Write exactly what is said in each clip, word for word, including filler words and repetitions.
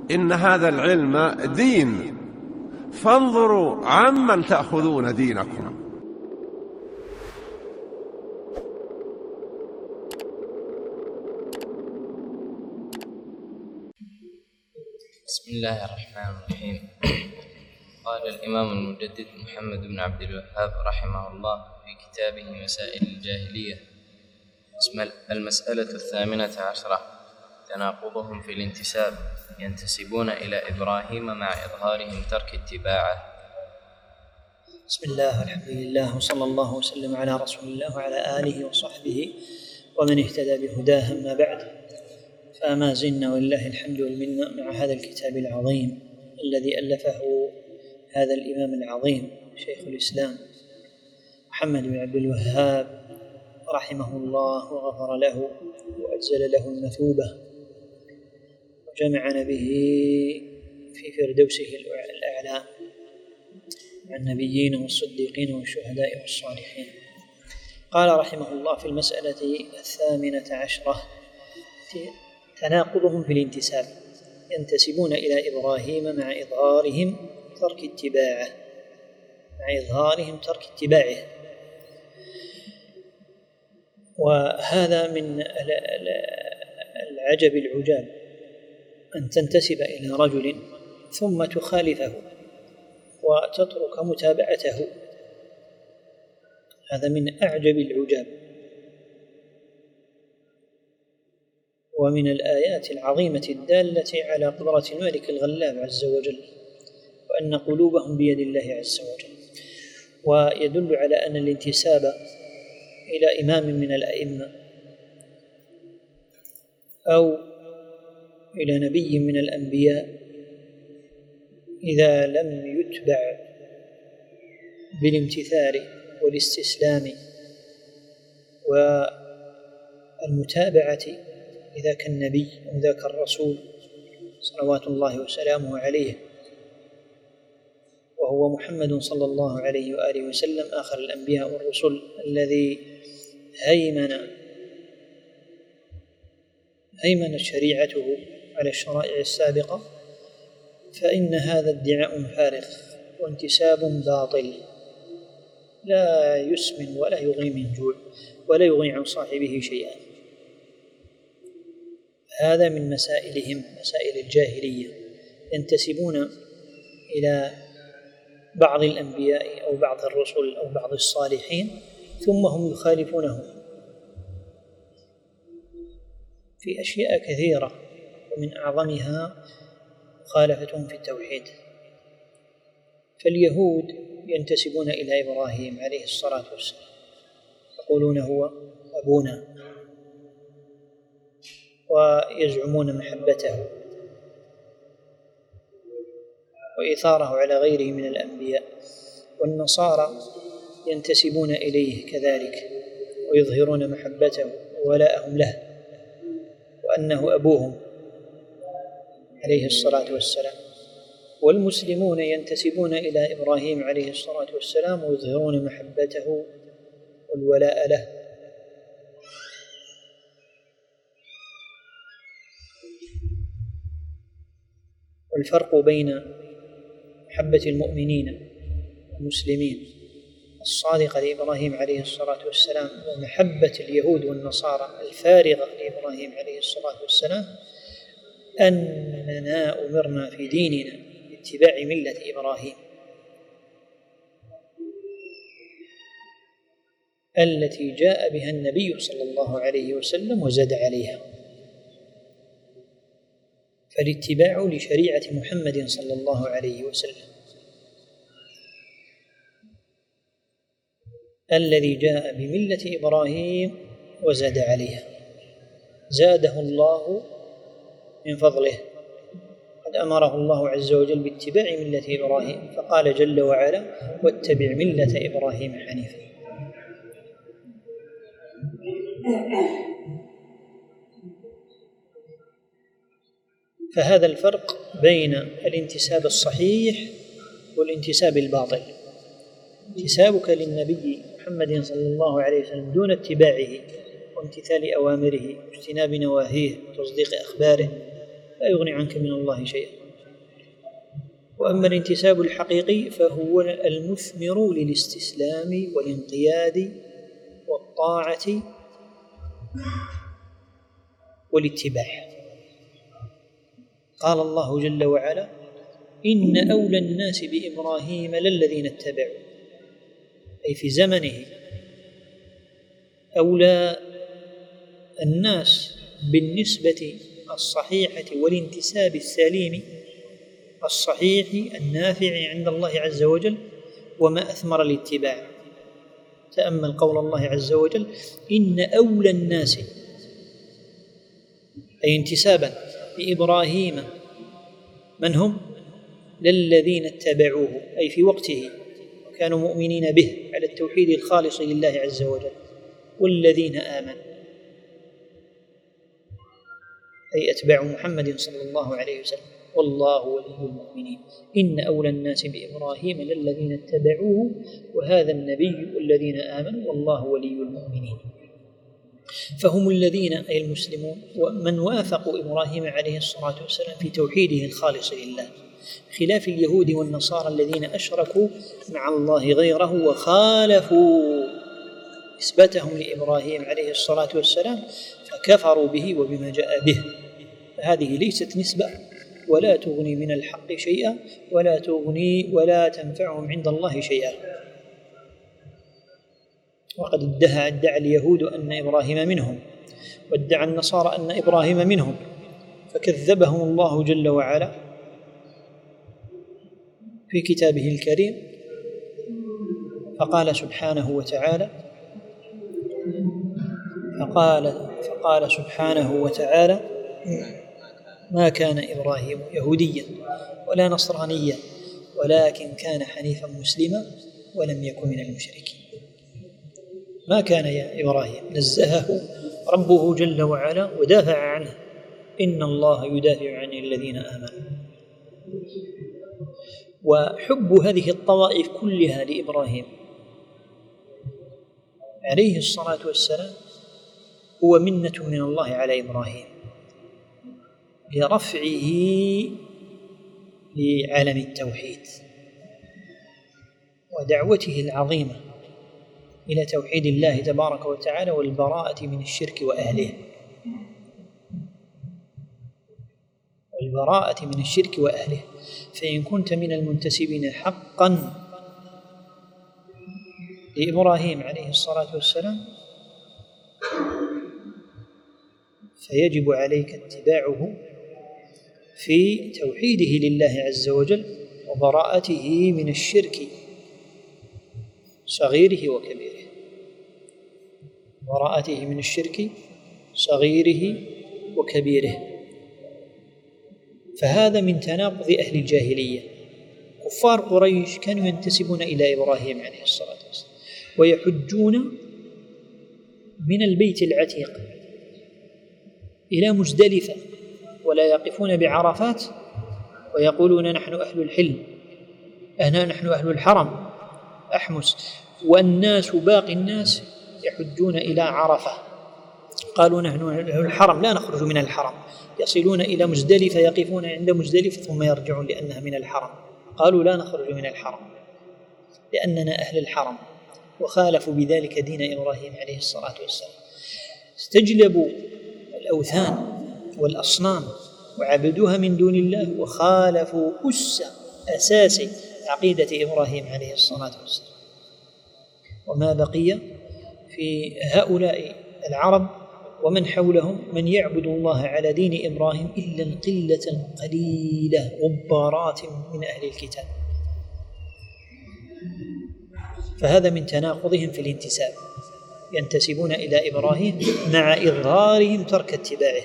إن هذا العلم دين، فانظروا عمن تأخذون دينكم. بسم الله الرحمن الرحيم. قال الإمام المجدد محمد بن عبد الوهاب رحمه الله في كتابه مسائل الجاهلية: المسألة الثامنة عشرة: تناقضهم في الانتساب، ينتسبون إلى إبراهيم مع إظهارهم ترك اتباعه. بسم الله والحمد لله وصلى الله وسلم على رسول الله وعلى آله وصحبه ومن اهتدى بهداه، أما بعد، فما زلنا ولله الحمد والمنة مع هذا الكتاب العظيم الذي ألفه هذا الإمام العظيم شيخ الإسلام محمد بن عبد الوهاب رحمه الله وغفر له وأجزل له المثوبة وجمعنا به في فردوسه الأعلى مع النبيين والصديقين والشهداء والصالحين. قال رحمه الله في المسألة الثامنة عشرة: تناقضهم في الانتساب، ينتسبون إلى إبراهيم مع إظهارهم ترك اتباعه مع إظهارهم ترك اتباعه وهذا من العجب العجاب أن تنتسب إلى رجل ثم تخالفه وتترك متابعته، هذا من أعجب العجاب. ومن الآيات العظيمة الدالة على قدرة الملك الغلاب عز وجل، وأن قلوبهم بيد الله عز وجل. ويدل على أن الانتساب إلى إمام من الأئمة أو إلى نبي من الأنبياء إذا لم يتبع بالامتثال والاستسلام والمتابعة إذا كان النبي أو ذاك الرسول صلوات الله وسلامه عليه، وهو محمد صلى الله عليه وآله وسلم آخر الأنبياء والرسل الذي هيمن هيمنت شريعته على الشرائع السابقة، فإن هذا ادعاء فارغ وانتساب باطل لا يسمن ولا يغني من جوع ولا يغني عن صاحبه شيئا. هذا من مسائلهم، مسائل الجاهلية، ينتسبون إلى بعض الأنبياء أو بعض الرسل أو بعض الصالحين ثم هم يخالفونهم في أشياء كثيرة، ومن أعظمها مخالفتهم في التوحيد. فاليهود ينتسبون إلى إبراهيم عليه الصلاة والسلام، يقولون هو أبونا ويزعمون محبته وإثاره على غيره من الأنبياء. والنصارى ينتسبون إليه كذلك ويظهرون محبته وولاءهم له وأنه أبوهم عليه الصلاة والسلام. والمسلمون ينتسبون إلى إبراهيم عليه الصلاة والسلام ويظهرون محبته والولاء له. والفرق بين محبة المؤمنين المسلمين الصادقة لإبراهيم عليه الصلاة والسلام ومحبة اليهود والنصارى الفارغة لإبراهيم عليه الصلاة والسلام أننا أمرنا في ديننا باتباع ملة إبراهيم التي جاء بها النبي صلى الله عليه وسلم وزاد عليها. فالاتباع لشريعة محمد صلى الله عليه وسلم الذي جاء بملة إبراهيم وزاد عليها، زاده الله من فضله. قد أمره الله عز وجل باتباع ملة إبراهيم، فقال جل وعلا: واتبع ملة إبراهيم حنيفا. فهذا الفرق بين الانتساب الصحيح والانتساب الباطل. انتسابك للنبي محمد صلى الله عليه وسلم دون اتباعه وامتثال أوامره واجتناب نواهيه وتصديق أخباره، لا يغني عنك من الله شيئا. وأما الانتساب الحقيقي فهو المثمر للاستسلام والانقياد والطاعة والاتباع. قال الله جل وعلا: إن أولى الناس بإبراهيم للذين اتبعوا، أي في زمنه أولى الناس بالنسبة الصحيحة والانتساب السليم الصحيح النافع عند الله عز وجل وما أثمر الاتباع. تأمل قول الله عز وجل: إن أولى الناس، أي انتسابا بإبراهيم من هم؟ للذين اتبعوه، أي في وقته وكانوا مؤمنين به على التوحيد الخالص لله عز وجل، والذين آمنوا أي أتباع محمد صلى الله عليه وسلم، والله ولي المؤمنين. إن أولى الناس بإبراهيم للذين اتبعوه وهذا النبي والذين آمنوا والله ولي المؤمنين. فهم الذين أي المسلمون ومن وافقوا إبراهيم عليه الصلاة والسلام في توحيده الخالص لله، خلاف اليهود والنصارى الذين أشركوا مع الله غيره وخالفوا إثباتهم لإبراهيم عليه الصلاة والسلام فكفروا به وبما جاء به. هذه ليست نسبة ولا تغني من الحق شيئا ولا تغني ولا تنفعهم عند الله شيئا. وقد ادعى ادعى اليهود أن إبراهيم منهم، وادعى النصارى أن إبراهيم منهم، فكذبهم الله جل وعلا في كتابه الكريم، فقال سبحانه وتعالى فقال فقال سبحانه وتعالى: ما كان إبراهيم يهوديا ولا نصرانيا ولكن كان حنيفا مسلما ولم يكن من المشركين. ما كان يا إبراهيم، نزهه ربه جل وعلا ودافع عنه: إن الله يدافع عن الذين آمنوا. وحب هذه الطوائف كلها لإبراهيم عليه الصلاة والسلام هو منة من الله على إبراهيم لرفعه لعالم التوحيد ودعوته العظيمة إلى توحيد الله تبارك وتعالى والبراءة من الشرك وأهله والبراءة من الشرك وأهله. فإن كنت من المنتسبين حقا لإبراهيم عليه الصلاة والسلام فيجب عليك اتباعه في توحيده لله عز وجل وبراءته من الشرك صغيره وكبيره، براءته من الشرك صغيره وكبيره. فهذا من تناقض أهل الجاهلية. كفار قريش كانوا ينتسبون إلى إبراهيم عليه الصلاة والسلام ويحجون من البيت العتيق إلى مزدلفة ولا يقفون بعرفات ويقولون: نحن أهل الحل، أهنا نحن أهل الحرم أحمس. والناس باقي الناس يحجون إلى عرفة، قالوا: نحن أهل الحرم لا نخرج من الحرم. يصلون إلى مزدلفة يقفون عند مزدلفة ثم يرجعون لأنها من الحرم. قالوا: لا نخرج من الحرم لأننا أهل الحرم، وخالفوا بذلك دين إبراهيم عليه الصلاة والسلام. استجلبوا الأوثان والأصنام وعبدوها من دون الله وخالفوا أس أساس عقيدة إبراهيم عليه الصلاة والسلام. وما بقي في هؤلاء العرب ومن حولهم من يعبد الله على دين إبراهيم إلا قلة قليلة غبارات من أهل الكتاب. فهذا من تناقضهم في الانتساب، ينتسبون إلى إبراهيم مع إظهارهم ترك اتباعه.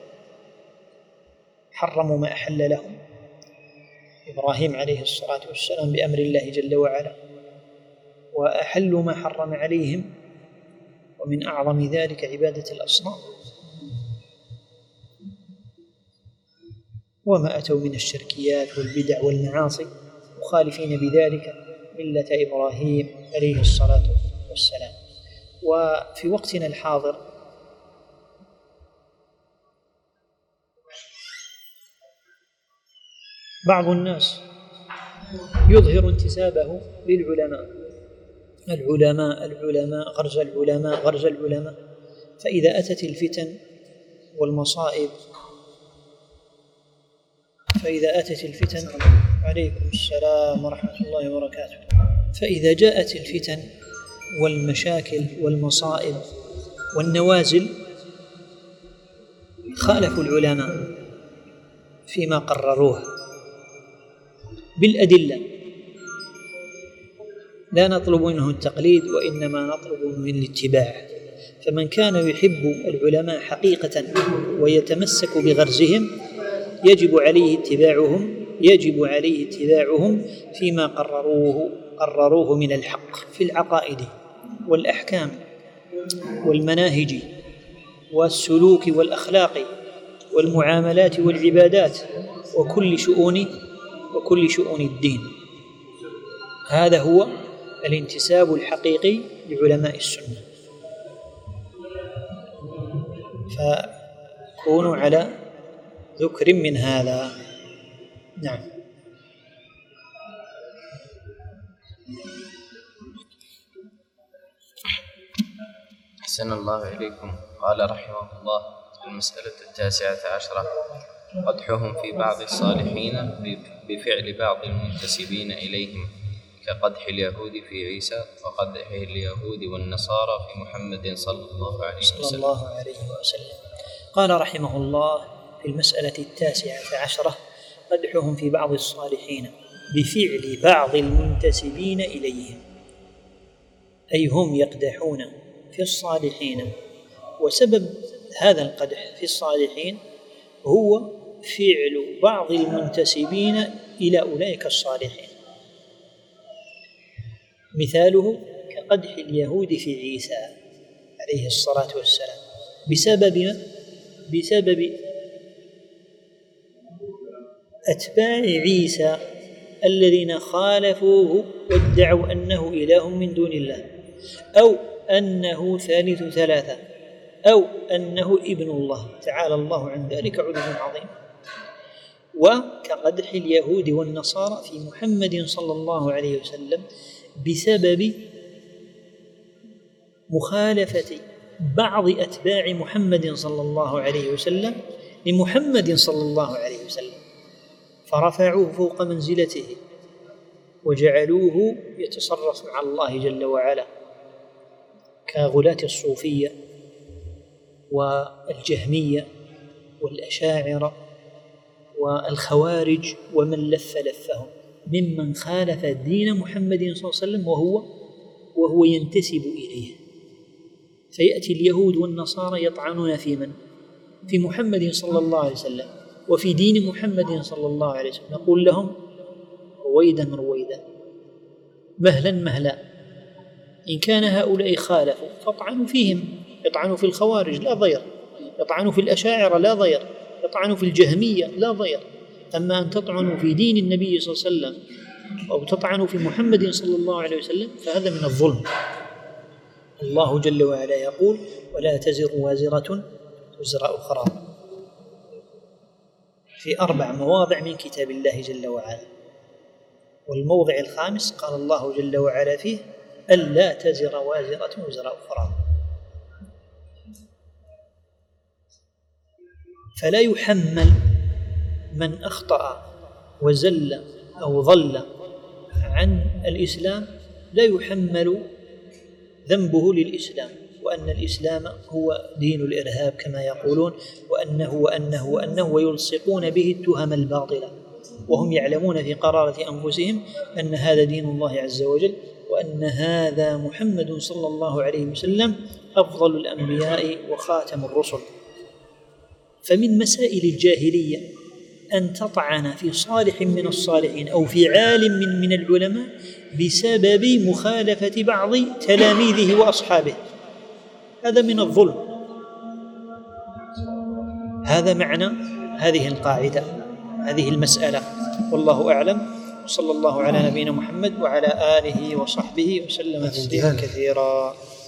حرموا ما أحل لهم إبراهيم عليه الصلاة والسلام بأمر الله جل وعلا، وأحلوا ما حرم عليهم، ومن أعظم ذلك عبادة الأصنام. وما أتوا من الشركيات والبدع والمعاصي مخالفين بذلك ملة إبراهيم عليه الصلاة والسلام. وفي وقتنا الحاضر بعض الناس يظهر انتسابه للعلماء، العلماء العلماء غرز العلماء غرز العلماء، فإذا أتت الفتن والمصائب فإذا أتت الفتن عليكم السلام ورحمة الله وبركاته فإذا جاءت الفتن والمشاكل والمصائب والنوازل خالفوا العلماء فيما قرروه بالأدلة، لا نطلب منه التقليد وإنما نطلب منه الاتباع. فمن كان يحب العلماء حقيقة ويتمسك بغرزهم يجب عليه اتباعهم يجب عليه اتباعهم فيما قرروه قرروه من الحق في العقائد والأحكام والمناهج والسلوك والأخلاق والمعاملات والعبادات وكل شؤون وكل شؤون الدين. هذا هو الانتساب الحقيقي لعلماء السنة، فكونوا على ذكر من هذا. نعم. أحسن الله إليكم. قال رحمه الله: المسألة التاسعة عشرة: قدحهم في بعض الصالحين بفعل بعض المنتسبين إليهم كقدح اليهود في عيسى وقدح اليهود والنصارى في محمد صلى الله عليه وسلم. صلى الله عليه وسلم. قال رحمه الله في المسألة التاسعة عشرة: قدحهم في بعض الصالحين بفعل بعض المنتسبين إليهم، أي هم يقدحون في الصالحين، وسبب هذا القدح في الصالحين هو فعل بعض المنتسبين إلى أولئك الصالحين. مثاله كقدح اليهود في عيسى عليه الصلاة والسلام بسبب بسبب أتباع عيسى الذين خالفوه وادعوا أنه إله من دون الله، أو أنه ثالث ثلاثة، أو أنه ابن الله تعالى الله عن ذلك علوا عظيم. وكقدح اليهود والنصارى في محمد صلى الله عليه وسلم بسبب مخالفة بعض أتباع محمد صلى الله عليه وسلم لمحمد صلى الله عليه وسلم، فرفعوه فوق منزلته وجعلوه يتصرف مع الله جل وعلا، كغلاة الصوفية والجهمية والأشاعرة والخوارج ومن لف لفهم ممن خالف دين محمد صلى الله عليه وسلم وهو وهو ينتسب إليه. فيأتي اليهود والنصارى يطعنون في من؟ في محمد صلى الله عليه وسلم وفي دين محمد صلى الله عليه وسلم. نقول لهم رويدا رويدا، مهلا مهلا، إن كان هؤلاء خالفوا فاطعنوا فيهم، يطعنوا في الخوارج لا ضير، يطعنوا في الأشاعرة لا ضير، يطعنوا في الجهمية لا ضير. أما أن تطعنوا في دين النبي صلى الله عليه وسلم أو تطعنوا في محمد صلى الله عليه وسلم فهذا من الظلم. الله جل وعلا يقول: ولا تزر وازرة وزر أخرى، في أربع مواضع من كتاب الله جل وعلا. والموضع الخامس قال الله جل وعلا فيه: ألا تزر وازرة وزر أخرى. فلا يحمل من أخطأ وزل أو ضل عن الإسلام، لا يحمل ذنبه للإسلام، وأن الإسلام هو دين الإرهاب كما يقولون، وأنه وأنه وأنه ويلصقون به التهم الباطلة، وهم يعلمون في قرارة أنفسهم أن هذا دين الله عز وجل، وأن هذا محمد صلى الله عليه وسلم أفضل الأنبياء وخاتم الرسل. فمن مسائل الجاهلية أن تطعن في صالح من الصالحين أو في عالم من, من العلماء بسبب مخالفة بعض تلاميذه وأصحابه، هذا من الظلم. هذا معنى هذه القاعدة، هذه المسألة، والله أعلم. صلى الله على نبينا محمد وعلى آله وصحبه وسلم تسليما كثيرا.